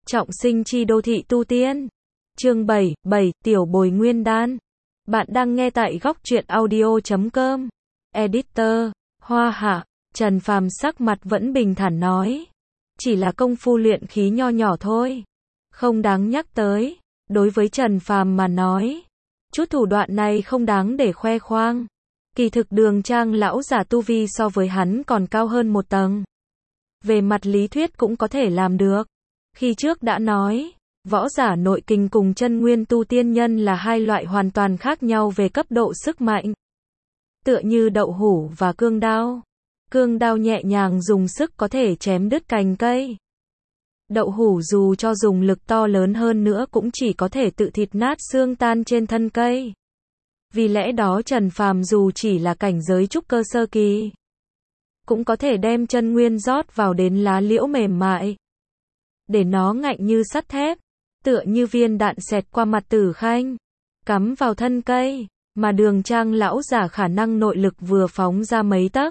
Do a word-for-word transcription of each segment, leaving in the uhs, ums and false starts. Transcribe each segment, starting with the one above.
Trọng sinh chi đô thị tu tiên. Chương bảy, bảy, Tiểu bồi nguyên đan. Bạn đang nghe tại góc truyện audio chấm com. Editor, Hoa Hạ. Trần Phàm sắc mặt vẫn bình thản nói. Chỉ là công phu luyện khí nho nhỏ thôi. Không đáng nhắc tới. Đối với Trần Phàm mà nói, chút thủ đoạn này không đáng để khoe khoang. Kỳ thực Đường Trang lão giả tu vi so với hắn còn cao hơn một tầng. Về mặt lý thuyết cũng có thể làm được. Khi trước đã nói, võ giả nội kình cùng chân nguyên tu tiên nhân là hai loại hoàn toàn khác nhau về cấp độ sức mạnh. Tựa như đậu hũ và cương đao. Cương đao nhẹ nhàng dùng sức có thể chém đứt cành cây. Đậu hũ dù cho dùng lực to lớn hơn nữa cũng chỉ có thể tự thịt nát xương tan trên thân cây. Vì lẽ đó Trần Phàm dù chỉ là cảnh giới trúc cơ sơ kỳ, cũng có thể đem chân nguyên rót vào đến lá liễu mềm mại, để nó ngạnh như sắt thép, tựa như viên đạn xẹt qua mặt Tử Khanh, cắm vào thân cây, mà Đường Trang lão giả khả năng nội lực vừa phóng ra mấy tấc,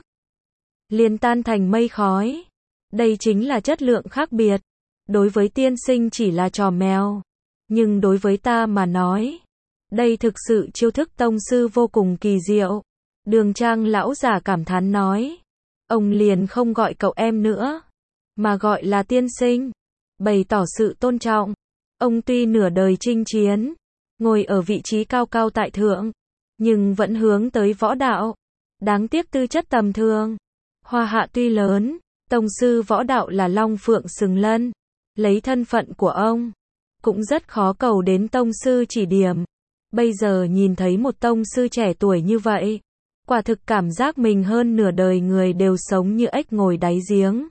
liền tan thành mây khói. Đây chính là chất lượng khác biệt. Đối với tiên sinh chỉ là trò mèo, nhưng đối với ta mà nói, đây thực sự chiêu thức tông sư vô cùng kỳ diệu. Đường Trang lão giả cảm thán nói. Ông liền không gọi cậu em nữa, mà gọi là tiên sinh, bày tỏ sự tôn trọng. Ông tuy nửa đời chinh chiến, ngồi ở vị trí cao cao tại thượng, nhưng vẫn hướng tới võ đạo. Đáng tiếc tư chất tầm thường. Hoa Hạ tuy lớn, tông sư võ đạo là long phượng sừng lân. Lấy thân phận của ông, cũng rất khó cầu đến tông sư chỉ điểm. Bây giờ nhìn thấy một tông sư trẻ tuổi như vậy, quả thực cảm giác mình hơn nửa đời người đều sống như ếch ngồi đáy giếng.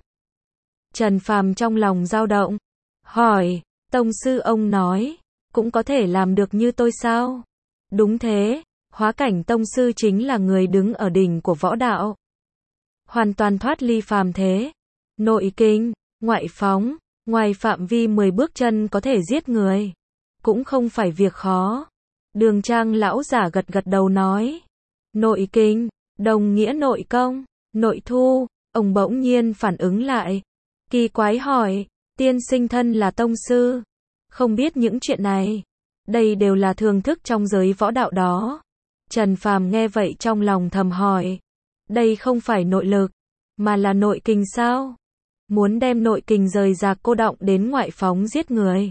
Trần Phàm trong lòng dao động, hỏi, tông sư ông nói, cũng có thể làm được như tôi sao? Đúng thế, hóa cảnh tông sư chính là người đứng ở đỉnh của võ đạo. Hoàn toàn thoát ly phàm thế. Nội kinh, ngoại phóng, ngoài phạm vi mười bước chân có thể giết người. Cũng không phải việc khó. Đường Trang lão giả gật gật đầu nói. Nội kinh, đồng nghĩa nội công, nội thu. Ông bỗng nhiên phản ứng lại. Kỳ quái hỏi, tiên sinh thân là tông sư, không biết những chuyện này. Đây đều là thường thức trong giới võ đạo đó. Trần Phàm nghe vậy trong lòng thầm hỏi. Đây không phải nội lực, mà là nội kình sao? Muốn đem nội kình rời rạc cô đọng đến ngoại phóng giết người,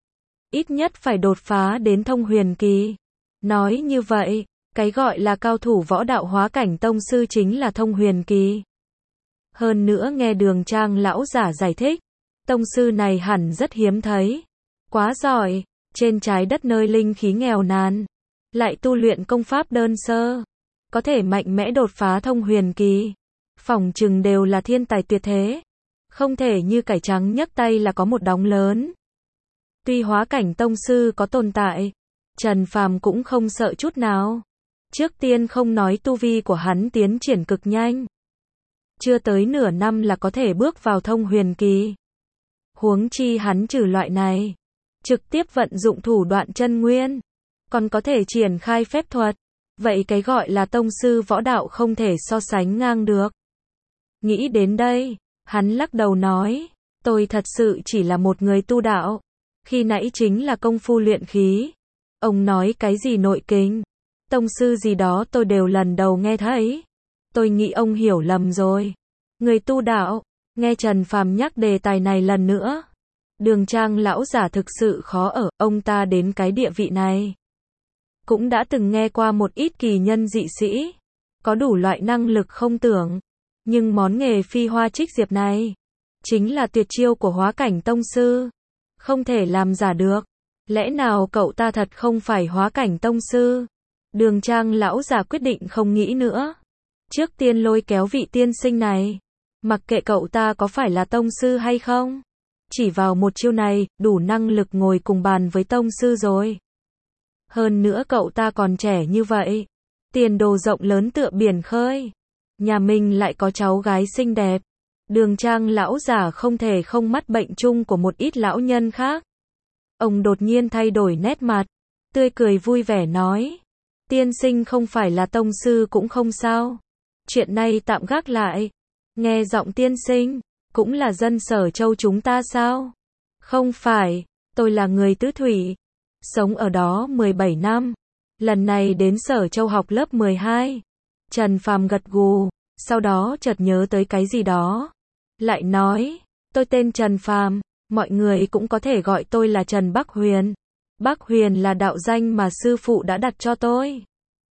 ít nhất phải đột phá đến thông huyền kỳ. Nói như vậy, cái gọi là cao thủ võ đạo hóa cảnh tông sư chính là thông huyền kỳ. Hơn nữa nghe Đường Trang lão giả giải thích, tông sư này hẳn rất hiếm thấy. Quá giỏi, trên trái đất nơi linh khí nghèo nàn, lại tu luyện công pháp đơn sơ, có thể mạnh mẽ đột phá thông huyền kỳ. Phỏng chừng đều là thiên tài tuyệt thế. Không thể như cải trắng nhấc tay là có một đống lớn. Tuy hóa cảnh tông sư có tồn tại, Trần Phàm cũng không sợ chút nào. Trước tiên không nói tu vi của hắn tiến triển cực nhanh, chưa tới nửa năm là có thể bước vào thông huyền kỳ. Huống chi hắn trừ loại này, trực tiếp vận dụng thủ đoạn chân nguyên, còn có thể triển khai phép thuật. Vậy cái gọi là tông sư võ đạo không thể so sánh ngang được. Nghĩ đến đây, hắn lắc đầu nói, tôi thật sự chỉ là một người tu đạo. Khi nãy chính là công phu luyện khí. Ông nói cái gì nội kinh, tông sư gì đó tôi đều lần đầu nghe thấy. Tôi nghĩ ông hiểu lầm rồi. Người tu đạo. Nghe Trần Phàm nhắc đề tài này lần nữa, Đường Trang lão giả thực sự khó ở. Ông ta đến cái địa vị này, cũng đã từng nghe qua một ít kỳ nhân dị sĩ, có đủ loại năng lực không tưởng. Nhưng món nghề phi hoa trích diệp này, chính là tuyệt chiêu của hóa cảnh tông sư. Không thể làm giả được. Lẽ nào cậu ta thật không phải hóa cảnh tông sư? Đường Trang lão giả quyết định không nghĩ nữa. Trước tiên lôi kéo vị tiên sinh này. Mặc kệ cậu ta có phải là tông sư hay không. Chỉ vào một chiêu này, đủ năng lực ngồi cùng bàn với tông sư rồi. Hơn nữa cậu ta còn trẻ như vậy. Tiền đồ rộng lớn tựa biển khơi. Nhà mình lại có cháu gái xinh đẹp. Đường Trang lão giả không thể không mắt bệnh chung của một ít lão nhân khác. Ông đột nhiên thay đổi nét mặt, tươi cười vui vẻ nói. Tiên sinh không phải là tông sư cũng không sao. Chuyện này tạm gác lại. Nghe giọng tiên sinh, cũng là dân Sở Châu chúng ta sao? Không phải, tôi là người Tứ Thủy. Sống ở đó mười bảy năm. Lần này đến Sở Châu học lớp mười hai. Trần Phàm gật gù, sau đó chợt nhớ tới cái gì đó. Lại nói, tôi tên Trần Phàm, mọi người cũng có thể gọi tôi là Trần Bắc Huyền. Bắc Huyền là đạo danh mà sư phụ đã đặt cho tôi.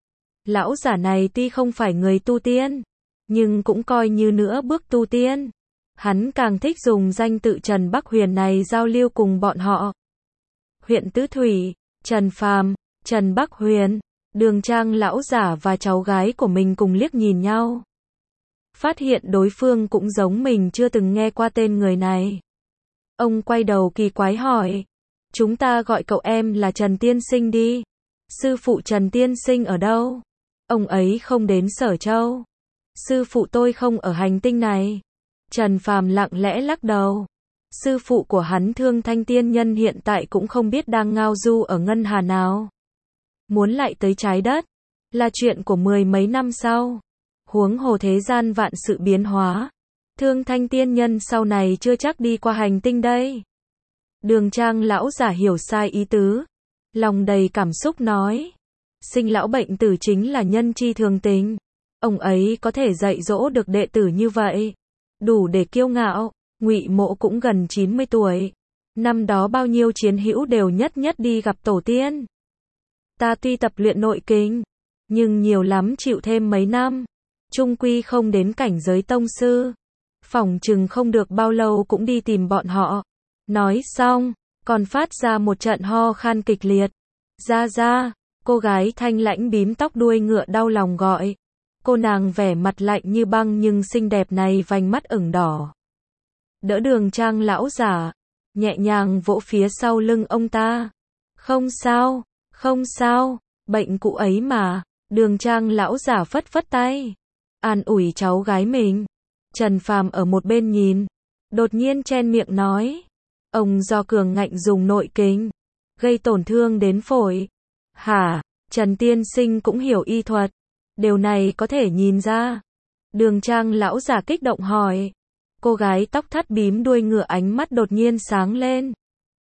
Lão giả này tuy không phải người tu tiên, nhưng cũng coi như nửa bước tu tiên. Hắn càng thích dùng danh tự Trần Bắc Huyền này giao lưu cùng bọn họ. Huyện Tứ Thủy, Trần Phàm, Trần Bắc Huyền, Đường Trang lão giả và cháu gái của mình cùng liếc nhìn nhau. Phát hiện đối phương cũng giống mình chưa từng nghe qua tên người này. Ông quay đầu kỳ quái hỏi, chúng ta gọi cậu em là Trần Tiên Sinh đi. Sư phụ Trần Tiên Sinh ở đâu? Ông ấy không đến Sở Châu. Sư phụ tôi không ở hành tinh này. Trần Phàm lặng lẽ lắc đầu. Sư phụ của hắn Thương Thanh Tiên Nhân hiện tại cũng không biết đang ngao du ở ngân hà nào. Muốn lại tới trái đất, là chuyện của mười mấy năm sau. Huống hồ thế gian vạn sự biến hóa. Thương Thanh Tiên Nhân sau này chưa chắc đi qua hành tinh đây. Đường Trang lão giả hiểu sai ý tứ. Lòng đầy cảm xúc nói. Sinh lão bệnh tử chính là nhân chi thường tình. Ông ấy có thể dạy dỗ được đệ tử như vậy. Đủ để kiêu ngạo. Ngụy Mộ cũng gần chín mươi tuổi. Năm đó bao nhiêu chiến hữu đều nhất nhất đi gặp tổ tiên. Ta tuy tập luyện nội kinh, nhưng nhiều lắm chịu thêm mấy năm. Trung quy không đến cảnh giới tông sư. Phỏng chừng không được bao lâu cũng đi tìm bọn họ. Nói xong, còn phát ra một trận ho khan kịch liệt. Ra ra, cô gái thanh lãnh bím tóc đuôi ngựa đau lòng gọi. Cô nàng vẻ mặt lạnh như băng nhưng xinh đẹp này vành mắt ửng đỏ. Đỡ Đường Trang lão giả, nhẹ nhàng vỗ phía sau lưng ông ta. Không sao, không sao, bệnh cũ ấy mà. Đường Trang lão giả phất phất tay, an ủi cháu gái mình. Trần Phàm ở một bên nhìn, đột nhiên chen miệng nói, ông do cường ngạnh dùng nội kình, gây tổn thương đến phổi. Hả? Trần Tiên Sinh cũng hiểu y thuật, điều này có thể nhìn ra. Đường Trang lão giả kích động hỏi. Cô gái tóc thắt bím đuôi ngựa ánh mắt đột nhiên sáng lên.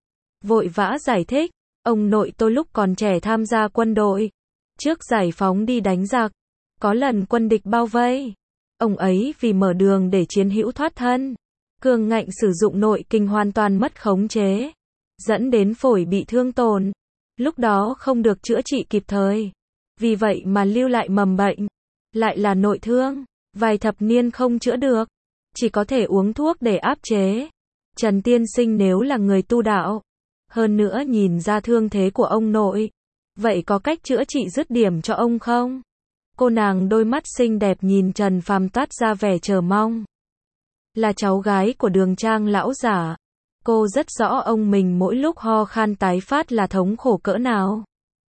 Vội vã giải thích, ông nội tôi lúc còn trẻ tham gia quân đội, trước giải phóng đi đánh giặc, có lần quân địch bao vây. Ông ấy vì mở đường để chiến hữu thoát thân, cường ngạnh sử dụng nội kình hoàn toàn mất khống chế, dẫn đến phổi bị thương tổn. Lúc đó không được chữa trị kịp thời, vì vậy mà lưu lại mầm bệnh, lại là nội thương, vài thập niên không chữa được, chỉ có thể uống thuốc để áp chế. Trần Tiên Sinh nếu là người tu đạo, hơn nữa nhìn ra thương thế của ông nội, vậy có cách chữa trị dứt điểm cho ông không? Cô nàng đôi mắt xinh đẹp nhìn Trần Phàm toát ra vẻ chờ mong. Là cháu gái của Đường Trang lão giả, cô rất rõ ông mình mỗi lúc ho khan tái phát là thống khổ cỡ nào.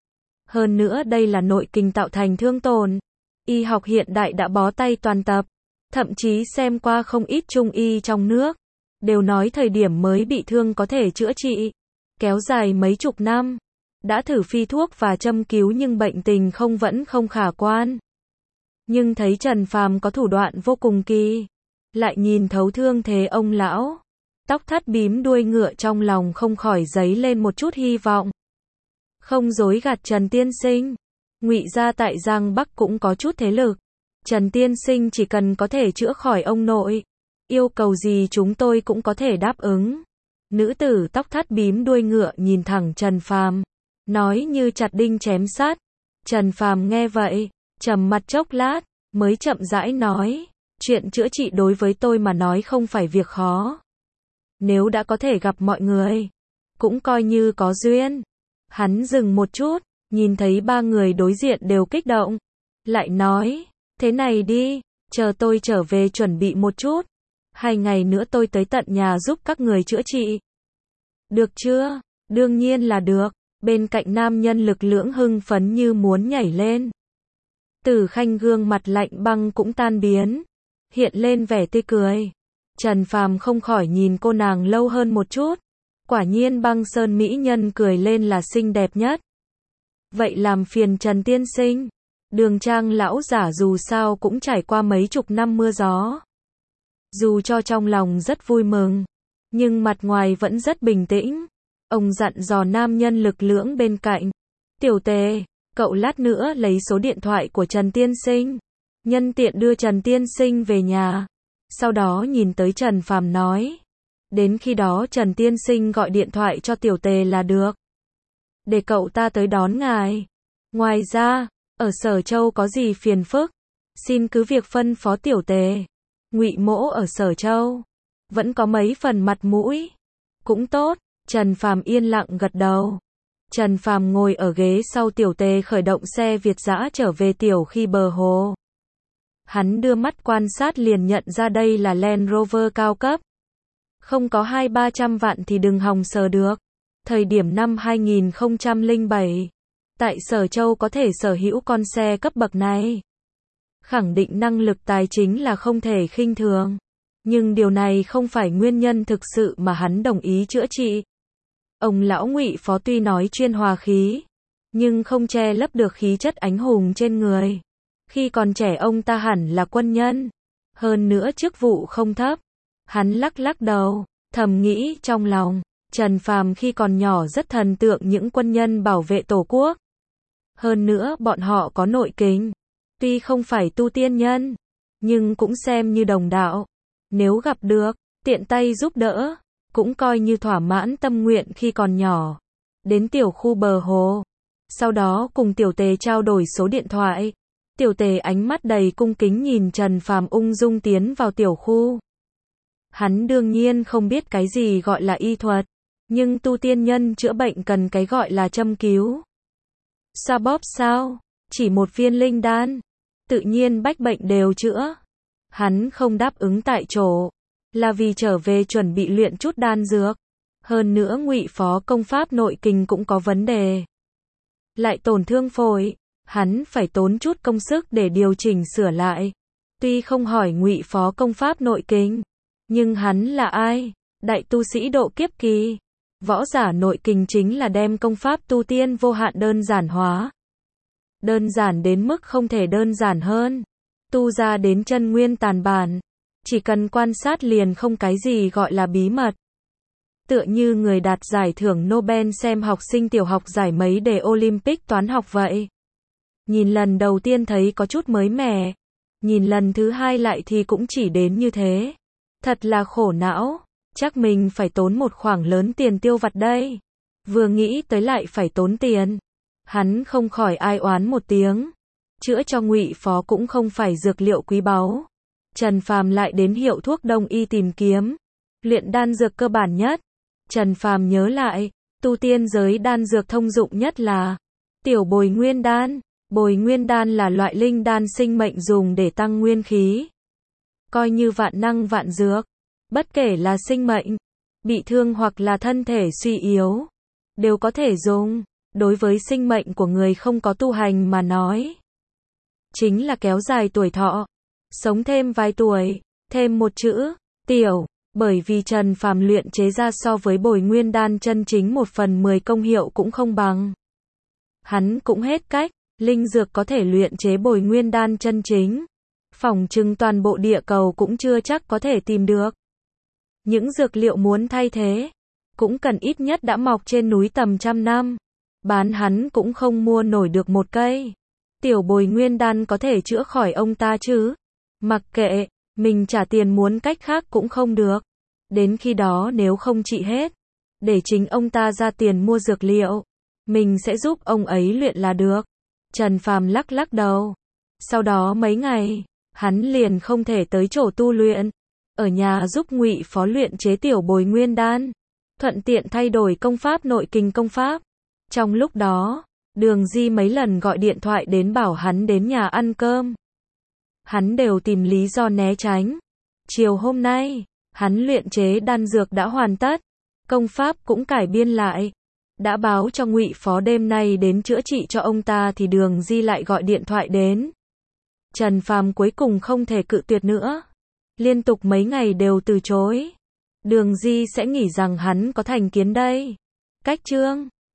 Hơn nữa đây là nội kình tạo thành thương tổn. Y học hiện đại đã bó tay toàn tập, thậm chí xem qua không ít trung y trong nước, đều nói thời điểm mới bị thương có thể chữa trị, kéo dài mấy chục năm. Đã thử phi thuốc và châm cứu nhưng bệnh tình không vẫn không khả quan. Nhưng thấy Trần Phàm có thủ đoạn vô cùng kỳ, lại nhìn thấu thương thế ông lão, tóc thắt bím đuôi ngựa trong lòng không khỏi dấy lên một chút hy vọng. Không dối gạt Trần Tiên Sinh, Ngụy gia tại Giang Bắc cũng có chút thế lực. Trần Tiên Sinh chỉ cần có thể chữa khỏi ông nội, yêu cầu gì chúng tôi cũng có thể đáp ứng. Nữ tử tóc thắt bím đuôi ngựa nhìn thẳng Trần Phàm, nói như chặt đinh chém sắt. Trần Phàm nghe vậy, trầm mặt chốc lát, mới chậm rãi nói, chuyện chữa trị đối với tôi mà nói không phải việc khó. Nếu đã có thể gặp mọi người, cũng coi như có duyên. Hắn dừng một chút, nhìn thấy ba người đối diện đều kích động, lại nói, thế này đi, chờ tôi trở về chuẩn bị một chút, hai ngày nữa tôi tới tận nhà giúp các người chữa trị. Được chưa? Đương nhiên là được. Bên cạnh nam nhân lực lưỡng hưng phấn như muốn nhảy lên. Tử Khanh gương mặt lạnh băng cũng tan biến, hiện lên vẻ tươi cười. Trần Phàm không khỏi nhìn cô nàng lâu hơn một chút. Quả nhiên băng sơn mỹ nhân cười lên là xinh đẹp nhất. Vậy làm phiền Trần Tiên Sinh. Đường Trang lão giả dù sao cũng trải qua mấy chục năm mưa gió. Dù cho trong lòng rất vui mừng, nhưng mặt ngoài vẫn rất bình tĩnh. Ông dặn dò nam nhân lực lưỡng bên cạnh. Tiểu Tề, cậu lát nữa lấy số điện thoại của Trần Tiên Sinh. Nhân tiện đưa Trần Tiên Sinh về nhà. Sau đó nhìn tới Trần Phàm nói. Đến khi đó Trần Tiên Sinh gọi điện thoại cho Tiểu Tề là được. Để cậu ta tới đón ngài. Ngoài ra, ở Sở Châu có gì phiền phức, xin cứ việc phân phó Tiểu Tề. Ngụy Mỗ ở Sở Châu vẫn có mấy phần mặt mũi. Cũng tốt, Trần Phàm yên lặng gật đầu. Trần Phàm ngồi ở ghế sau, Tiểu Tề khởi động xe Việt dã trở về Tiểu Khi bờ hồ. Hắn đưa mắt quan sát liền nhận ra đây là Land Rover cao cấp. Không có hai ba trăm vạn thì đừng hòng sờ được. Thời điểm năm hai nghìn không trăm lẻ bảy, tại Sở Châu có thể sở hữu con xe cấp bậc này. Khẳng định năng lực tài chính là không thể khinh thường. Nhưng điều này không phải nguyên nhân thực sự mà hắn đồng ý chữa trị. Ông lão Ngụy Phó tuy nói chuyên hòa khí, nhưng không che lấp được khí chất anh hùng trên người. Khi còn trẻ ông ta hẳn là quân nhân. Hơn nữa chức vụ không thấp. Hắn lắc lắc đầu, thầm nghĩ trong lòng. Trần Phàm khi còn nhỏ rất thần tượng những quân nhân bảo vệ Tổ quốc. Hơn nữa bọn họ có nội kính. Tuy không phải tu tiên nhân, nhưng cũng xem như đồng đạo. Nếu gặp được, tiện tay giúp đỡ, cũng coi như thỏa mãn tâm nguyện khi còn nhỏ. Đến Tiểu Khu bờ hồ. Sau đó cùng Tiểu Tề trao đổi số điện thoại. Tiểu Tề ánh mắt đầy cung kính nhìn Trần Phàm ung dung tiến vào Tiểu Khu. Hắn đương nhiên không biết cái gì gọi là y thuật, nhưng tu tiên nhân chữa bệnh cần cái gọi là châm cứu. Xoa bóp sao? Chỉ một viên linh đan, tự nhiên bách bệnh đều chữa. Hắn không đáp ứng tại chỗ, là vì trở về chuẩn bị luyện chút đan dược. Hơn nữa Ngụy Phó công pháp nội kình cũng có vấn đề. Lại tổn thương phổi, hắn phải tốn chút công sức để điều chỉnh sửa lại. Tuy không hỏi Ngụy Phó công pháp nội kình, nhưng hắn là ai? Đại tu sĩ độ kiếp kỳ. Võ giả nội kình chính là đem công pháp tu tiên vô hạn đơn giản hóa. Đơn giản đến mức không thể đơn giản hơn. Tu ra đến chân nguyên tàn bản. Chỉ cần quan sát liền không cái gì gọi là bí mật. Tựa như người đạt giải thưởng Nobel xem học sinh tiểu học giải mấy đề Olympic toán học vậy. Nhìn lần đầu tiên thấy có chút mới mẻ. Nhìn lần thứ hai lại thì cũng chỉ đến như thế. Thật là khổ não. Chắc mình phải tốn một khoản lớn tiền tiêu vặt đây. Vừa nghĩ tới lại phải tốn tiền. Hắn không khỏi ai oán một tiếng. Chữa cho Ngụy Phó cũng không phải dược liệu quý báu. Trần Phàm lại đến hiệu thuốc đông y tìm kiếm. Luyện đan dược cơ bản nhất. Trần Phàm nhớ lại, tu tiên giới đan dược thông dụng nhất là Tiểu Bồi Nguyên Đan. Bồi Nguyên Đan là loại linh đan sinh mệnh dùng để tăng nguyên khí. Coi như vạn năng vạn dược. Bất kể là sinh mệnh, bị thương hoặc là thân thể suy yếu, đều có thể dùng. Đối với sinh mệnh của người không có tu hành mà nói, chính là kéo dài tuổi thọ, sống thêm vài tuổi, thêm một chữ, tiểu, bởi vì Trần Phàm luyện chế ra so với Bồi Nguyên Đan chân chính một phần mười công hiệu cũng không bằng. Hắn cũng hết cách, linh dược có thể luyện chế Bồi Nguyên Đan chân chính. Phỏng chừng toàn bộ địa cầu cũng chưa chắc có thể tìm được. Những dược liệu muốn thay thế, cũng cần ít nhất đã mọc trên núi tầm trăm năm. Bán hắn cũng không mua nổi được một cây. Tiểu Bồi Nguyên Đan có thể chữa khỏi ông ta chứ? Mặc kệ, mình trả tiền muốn cách khác cũng không được. Đến khi đó nếu không trị hết, để chính ông ta ra tiền mua dược liệu, mình sẽ giúp ông ấy luyện là được. Trần Phàm lắc lắc đầu. Sau đó mấy ngày, hắn liền không thể tới chỗ tu luyện. Ở nhà giúp Ngụy Phó luyện chế Tiểu Bồi Nguyên Đan, thuận tiện thay đổi công pháp nội kình công pháp. Trong lúc đó, Đường Di mấy lần gọi điện thoại đến bảo hắn đến nhà ăn cơm. Hắn đều tìm lý do né tránh. Chiều hôm nay, hắn luyện chế đan dược đã hoàn tất, công pháp cũng cải biên lại. Đã báo cho Ngụy Phó đêm nay đến chữa trị cho ông ta thì Đường Di lại gọi điện thoại đến. Trần Phàm cuối cùng không thể cự tuyệt nữa. Liên tục mấy ngày đều từ chối. Đường Di sẽ nghĩ rằng hắn có thành kiến đây. Cách chương